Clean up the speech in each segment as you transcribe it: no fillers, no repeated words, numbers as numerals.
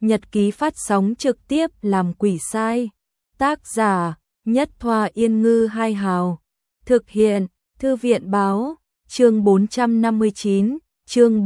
nhật ký phát sóng trực tiếp làm quỷ sai. Tác giả Nhất Thoa Yên Ngư Hai Hào. Thực hiện Thư viện Báo. Chương 459, chương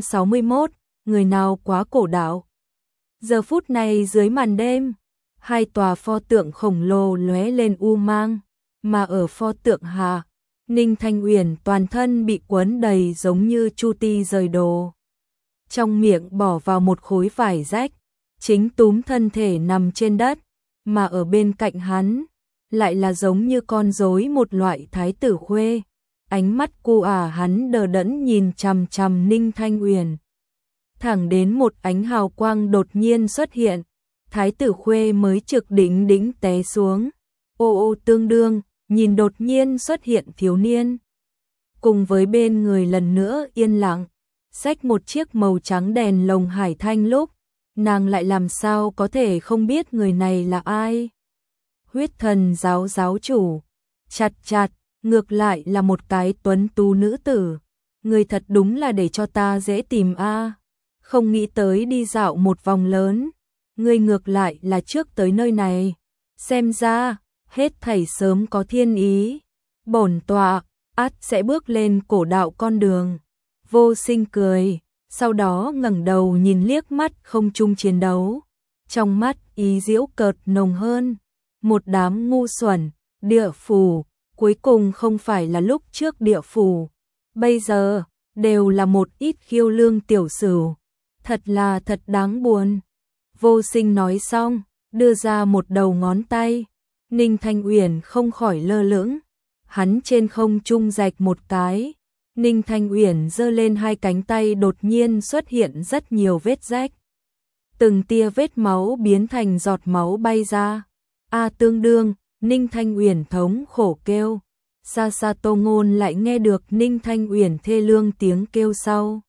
461, người nào quá cổ đạo. Giờ phút này dưới màn đêm, hai tòa pho tượng khổng lồ lóe lên u mang, mà ở pho tượng hạ, Ninh Thanh Uyển toàn thân bị quấn đầy giống như Chu Ti rời đồ. Trong miệng bỏ vào một khối vải rách, chính túm thân thể nằm trên đất, mà ở bên cạnh hắn, lại là giống như con rối một loại thái tử khuê. Ánh mắt cu hắn đờ đẫn nhìn chằm chằm Ninh Thanh Uyển. Thẳng đến một ánh hào quang đột nhiên xuất hiện, thái tử khuê mới trực đỉnh té xuống. Ô tương đương, nhìn đột nhiên xuất hiện thiếu niên. Cùng với bên người lần nữa yên lặng, xách một chiếc màu trắng đèn lồng hải thanh lúc, nàng lại làm sao có thể không biết người này là ai. Huyết thần giáo giáo chủ, chặt, ngược lại là một cái tuấn tú nữ tử. Người thật đúng là để cho ta dễ tìm a. Không nghĩ tới đi dạo một vòng lớn, người ngược lại là trước tới nơi này. Xem ra, hết thảy sớm có thiên ý. Bổn tọa, ắt sẽ bước lên cổ đạo con đường. Vô Sinh cười, sau đó ngẩng đầu nhìn liếc mắt không trung chiến đấu. Trong mắt ý giễu cợt nồng hơn. Một đám ngu xuẩn, địa phủ, cuối cùng không phải là lúc trước địa phủ. Bây giờ, đều là một ít khiêu lương tiểu sửu. Thật đáng buồn. Vô Sinh nói xong, đưa ra một đầu ngón tay. Ninh Thanh Uyển không khỏi lơ lửng. Hắn trên không trung rạch một cái. Ninh Thanh Uyển giơ lên hai cánh tay, đột nhiên xuất hiện rất nhiều vết rách. Từng tia vết máu biến thành giọt máu bay ra. Tương đương, Ninh Thanh Uyển thống khổ kêu. Xa Tô Ngôn lại nghe được Ninh Thanh Uyển thê lương tiếng kêu sau.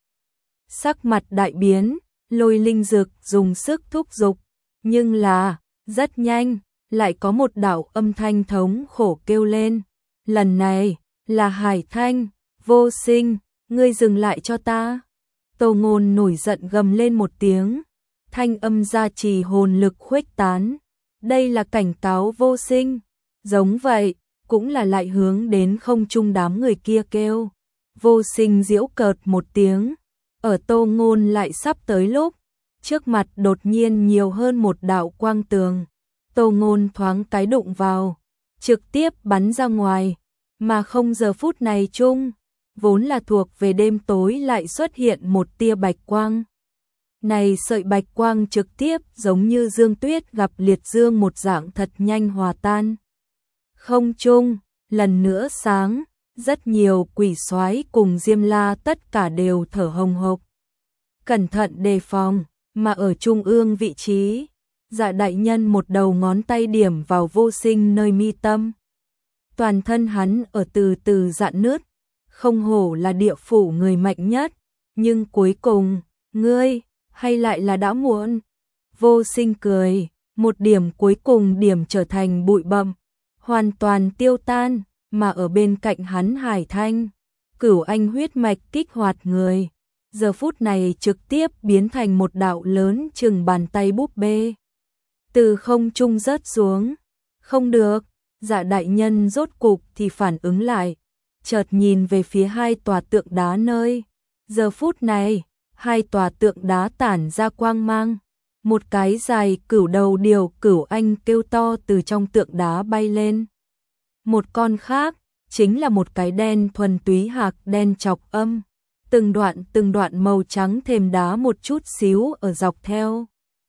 Sắc mặt đại biến, Lôi linh dược dùng sức thúc giục. Nhưng là, rất nhanh, lại có một đạo âm thanh thống khổ kêu lên. Lần này, là Hải Thanh. Vô Sinh, ngươi dừng lại cho ta. Tô Ngôn nổi giận gầm lên một tiếng. Thanh âm gia trì hồn lực khuếch tán. Đây là cảnh cáo Vô Sinh. Giống vậy, cũng là lại hướng đến không trung đám người kia kêu. Vô Sinh giễu cợt một tiếng. Ở Tô Ngôn lại sắp tới lúc, trước mặt đột nhiên nhiều hơn một đạo quang tường. Tô Ngôn thoáng cái đụng vào, trực tiếp bắn ra ngoài. Mà không giờ phút này chung, vốn là thuộc về đêm tối lại xuất hiện một tia bạch quang. Này sợi bạch quang trực tiếp giống như dương tuyết gặp liệt dương một dạng thật nhanh hòa tan. Không trung, lần nữa sáng, rất nhiều quỷ soái cùng Diêm La tất cả đều thở hồng hộc. Cẩn thận đề phòng, mà ở trung ương vị trí, Dạ đại nhân một đầu ngón tay điểm vào Vô Sinh nơi mi tâm. Toàn thân hắn ở từ từ rạn nứt. Không hổ là địa phủ người mạnh nhất, nhưng cuối cùng, ngươi, hay lại là đã muộn. Vô Sinh cười, một điểm cuối cùng điểm trở thành bụi bặm, hoàn toàn tiêu tan, mà ở bên cạnh hắn Hải Thanh, Cửu Anh huyết mạch kích hoạt người, giờ phút này trực tiếp biến thành một đạo lớn chừng bàn tay búp bê. Từ không trung rớt xuống, không được, Dạ đại nhân rốt cục thì phản ứng lại. Chợt nhìn về phía hai tòa tượng đá nơi. Giờ phút này, hai tòa tượng đá tản ra quang mang. Một cái dài cửu đầu điều Cửu Anh kêu to từ trong tượng đá bay lên. Một con khác, chính là một cái đen thuần túy hạc đen chọc âm. Từng đoạn màu trắng thềm đá một chút xíu ở dọc theo.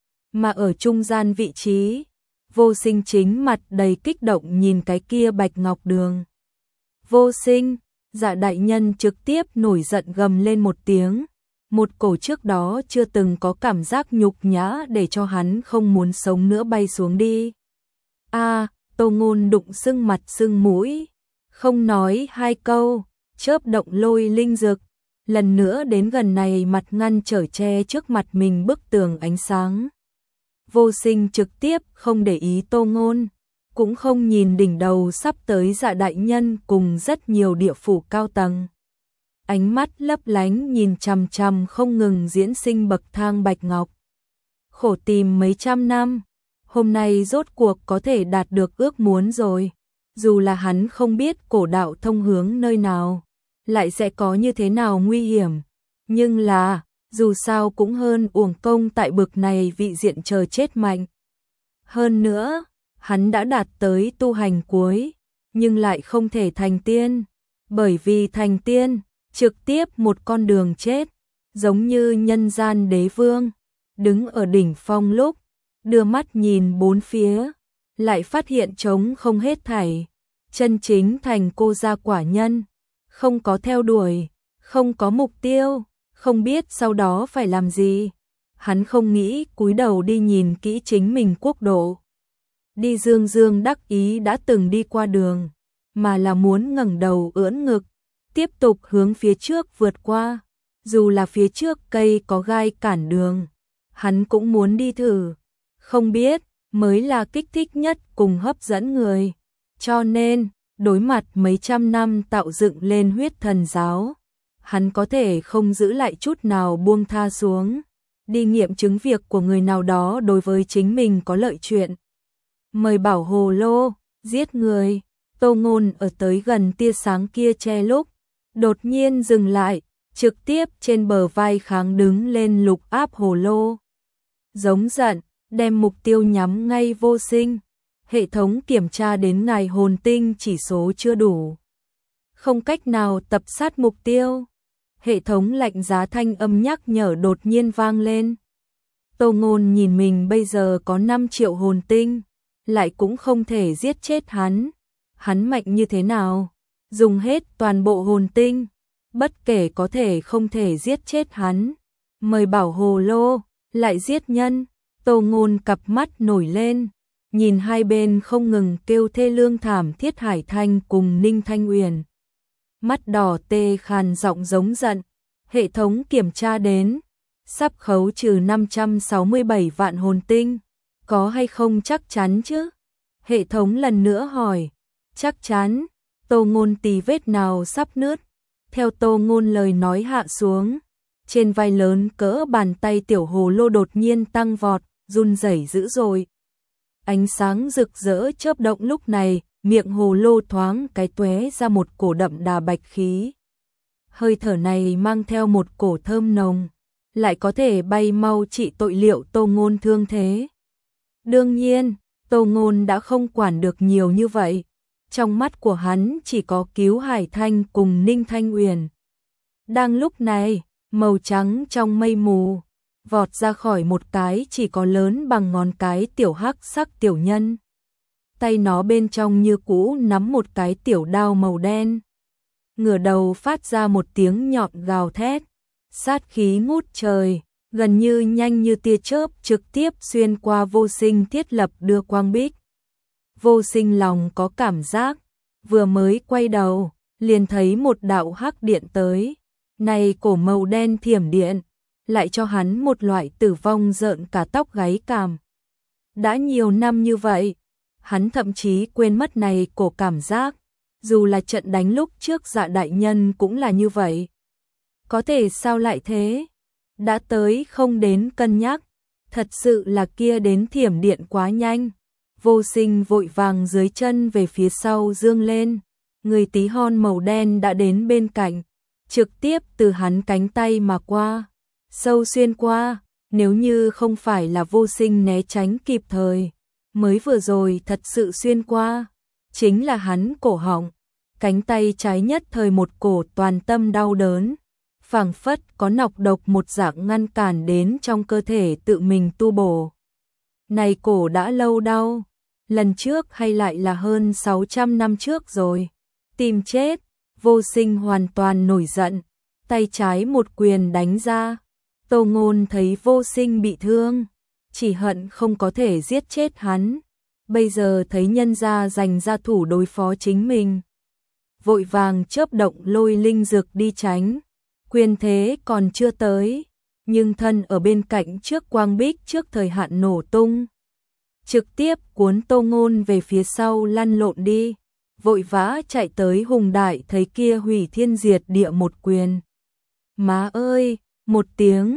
Mà ở trung gian vị trí, Vô Sinh chính mặt đầy kích động nhìn cái kia bạch ngọc đường. Vô Sinh, Dạ đại nhân trực tiếp nổi giận gầm lên một tiếng. Một cổ trước đó chưa từng có cảm giác nhục nhã để cho hắn không muốn sống nữa bay xuống đi. Tô Ngôn đụng sưng mặt sưng mũi. Không nói hai câu, chớp động lôi linh dược. Lần nữa đến gần này mặt ngăn trở che trước mặt mình bức tường ánh sáng. Vô Sinh trực tiếp không để ý Tô Ngôn. Cũng không nhìn đỉnh đầu sắp tới Dạ đại nhân cùng rất nhiều địa phủ cao tầng. Ánh mắt lấp lánh nhìn chằm chằm không ngừng diễn sinh bậc thang bạch ngọc. khổ tìm mấy trăm năm, hôm nay rốt cuộc có thể đạt được ước muốn rồi. Dù là hắn không biết cổ đạo thông hướng nơi nào, lại sẽ có như thế nào nguy hiểm, nhưng là, dù sao cũng hơn uổng công tại bực này vị diện chờ chết mạnh. Hơn nữa, hắn đã đạt tới tu hành cuối, nhưng lại không thể thành tiên, bởi vì thành tiên, trực tiếp một con đường chết, giống như nhân gian đế vương, đứng ở đỉnh phong lúc, đưa mắt nhìn bốn phía, lại phát hiện trống không hết thảy, chân chính thành cô gia quả nhân, không có theo đuổi, không có mục tiêu, không biết sau đó phải làm gì. Hắn không nghĩ cúi đầu đi nhìn kỹ chính mình quốc độ, đi dương dương đắc ý đã từng đi qua đường, mà là muốn ngẩng đầu ưỡn ngực, tiếp tục hướng phía trước vượt qua, dù là phía trước cây có gai cản đường, hắn cũng muốn đi thử, không biết mới là kích thích nhất cùng hấp dẫn người. Cho nên, đối mặt mấy trăm năm tạo dựng lên huyết thần giáo, hắn có thể không giữ lại chút nào buông tha xuống, đi nghiệm chứng việc của người nào đó đối với chính mình có lợi chuyện. Mời bảo hồ lô, giết người, Tô Ngôn ở tới gần tia sáng kia che lúc, đột nhiên dừng lại, trực tiếp trên bờ vai kháng đứng lên lục áp hồ lô. Giống giận, đem mục tiêu nhắm ngay Vô Sinh. Hệ thống kiểm tra đến ngài hồn tinh chỉ số chưa đủ, không cách nào tập sát mục tiêu. Hệ thống lạnh giá thanh âm nhắc nhở đột nhiên vang lên. Tô Ngôn nhìn mình bây giờ có 5 triệu hồn tinh, lại cũng không thể giết chết hắn. Hắn mạnh như thế nào? Dùng hết toàn bộ hồn tinh, bất kể có thể không thể giết chết hắn. Mời bảo hồ lô, lại giết nhân. Tô Ngôn cặp mắt nổi lên, nhìn hai bên không ngừng kêu thê lương thảm thiết Hải Thanh cùng Ninh Thanh Uyển. Mắt đỏ tê khàn giọng giống giận, hệ thống kiểm tra đến, sắp khấu trừ 567 vạn hồn tinh, có hay không chắc chắn chứ? Hệ thống lần nữa hỏi, chắc chắn. Tô Ngôn tì vết nào sắp nứt, theo Tô Ngôn lời nói hạ xuống, trên vai lớn cỡ bàn tay tiểu hồ lô đột nhiên tăng vọt, run rẩy dữ dội. Ánh sáng rực rỡ chớp động lúc này, miệng hồ lô thoáng cái tóe ra một cổ đậm đà bạch khí. Hơi thở này mang theo một cổ thơm nồng, lại có thể bay mau trị tội liệu Tô Ngôn thương thế. Đương nhiên, Tô Ngôn đã không quản được nhiều như vậy. Trong mắt của hắn chỉ có cứu Hải Thanh cùng Ninh Thanh Uyển. Đang lúc này, màu trắng trong mây mù vọt ra khỏi một cái chỉ có lớn bằng ngón cái tiểu hắc sắc tiểu nhân. Tay nó bên trong như cũ nắm một cái tiểu đao màu đen. Ngửa đầu phát ra một tiếng nhọn gào thét, sát khí ngút trời, gần như nhanh như tia chớp trực tiếp xuyên qua Vô Sinh thiết lập đưa quang bích. Vô Sinh lòng có cảm giác, vừa mới quay đầu, liền thấy một đạo hắc điện tới. Này cổ màu đen thiểm điện, lại cho hắn một loại tử vong rợn cả tóc gáy cảm. Đã nhiều năm như vậy, hắn thậm chí quên mất này cổ cảm giác, dù là trận đánh lúc trước Dạ đại nhân cũng là như vậy. Có thể sao lại thế? Đã tới không đến cân nhắc, thật sự là kia đến thiểm điện quá nhanh. Vô Sinh vội vàng dưới chân về phía sau dương lên, người tí hon màu đen đã đến bên cạnh, trực tiếp từ hắn cánh tay mà qua, sâu xuyên qua, nếu như không phải là Vô Sinh né tránh kịp thời, mới vừa rồi thật sự xuyên qua, chính là hắn cổ họng, cánh tay trái nhất thời một cổ toàn tâm đau đớn, phảng phất có nọc độc một dạng ngăn cản đến trong cơ thể tự mình tu bổ. Này cổ đã lâu đau, lần trước hay lại là hơn 600 năm trước rồi. Tìm chết, Vô Sinh hoàn toàn nổi giận, tay trái một quyền đánh ra. Tô Ngôn thấy Vô Sinh bị thương, chỉ hận không có thể giết chết hắn. Bây giờ thấy nhân gia giành ra thủ đối phó chính mình, vội vàng chớp động lôi linh dược đi tránh. Quyền thế còn chưa tới, nhưng thân ở bên cạnh trước quang bích trước thời hạn nổ tung, trực tiếp cuốn Tô Ngôn về phía sau lăn lộn đi, vội vã chạy tới Hùng Đại thấy kia hủy thiên diệt địa một quyền. Má ơi, một tiếng,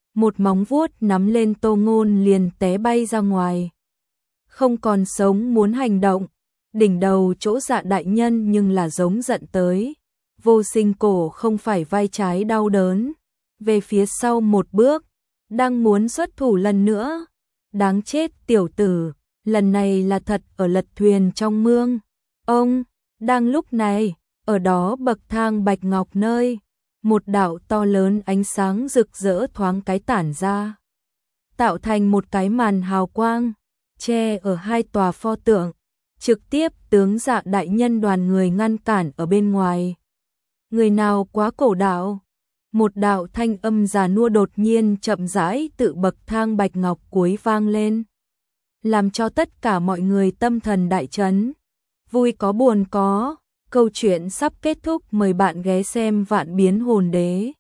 một móng vuốt nắm lên Tô Ngôn liền té bay ra ngoài. Không còn sống muốn hành động, đỉnh đầu chỗ Dạ đại nhân nhưng là giống giận tới. Vô Sinh cổ không phải vai trái đau đớn, về phía sau một bước, đang muốn xuất thủ lần nữa. Đáng chết tiểu tử, lần này là thật ở lật thuyền trong mương. Ông, đang lúc này, ở đó bậc thang bạch ngọc nơi, một đạo to lớn ánh sáng rực rỡ thoáng cái tản ra, tạo thành một cái màn hào quang, che ở hai tòa pho tượng, trực tiếp tướng Dạ đại nhân đoàn người ngăn cản ở bên ngoài. Người nào quá cổ đạo? Một đạo thanh âm già nua đột nhiên chậm rãi tự bậc thang bạch ngọc cuối vang lên, làm cho tất cả mọi người tâm thần đại chấn. Vui có buồn có, câu chuyện sắp kết thúc, mời bạn ghé xem Vạn Biến Hồn Đế.